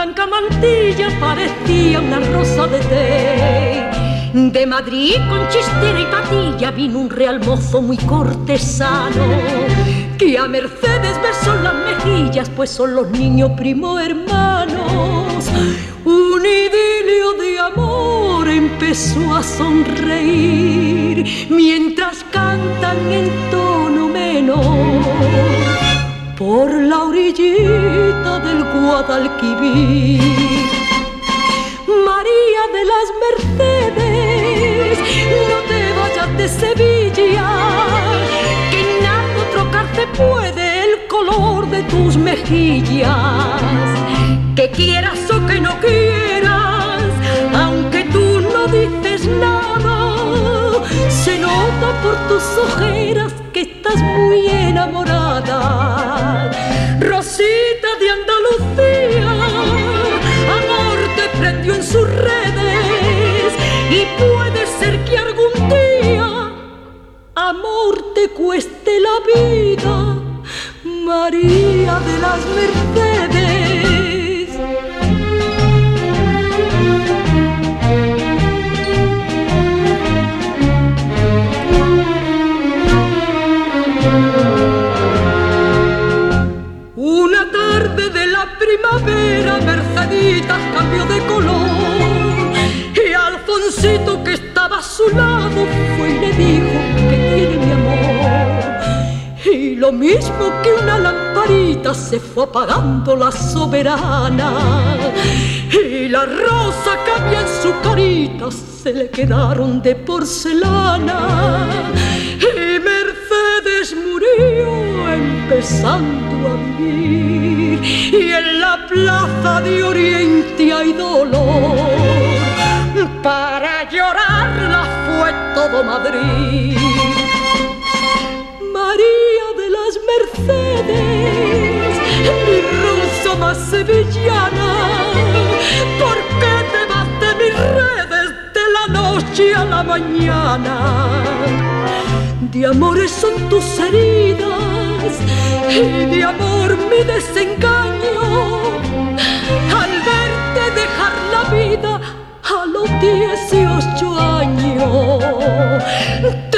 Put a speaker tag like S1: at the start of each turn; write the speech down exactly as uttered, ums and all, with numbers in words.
S1: blanca mantilla parecía una rosa de té. De Madrid con chistera y patilla vino un real mozo muy cortesano, que a Mercedes besó las mejillas, pues son los niños primo hermanos. Un idilio de amor empezó a sonreír mientras cantan en tono menor por la orillita del Guadalquivir. María de las Mercedes, no te vayas de Sevilla, que nada trocarte puede el color de tus mejillas. Que quieras o que no quieras, aunque tú no dices nada, se nota por tus ojeras que estás muy enamorada. Rosita de Andalucía, amor te prendió en sus redes, y puede ser que algún día amor te cueste la vida, María de las Mercedes. Una tarde de la primavera, Merceditas cambió de color, y Alfonsito, que estaba a su lado, fue y le dijo que tiene mi amor. Y lo mismo que una lamparita se fue apagando la soberana, y la rosa que había en su carita se le quedaron de porcelana. Y Mercedes murió empezando a vivir, y en la plaza de Oriente hay dolor. Para llorarla fue todo Madrid. María de las Mercedes, mi rosa más sevillana, ¿por qué te vas de mis redes de la noche a la mañana? De amores son tus heridas y de amor mi desengaño, al verte dejar la vida a los dieciocho años.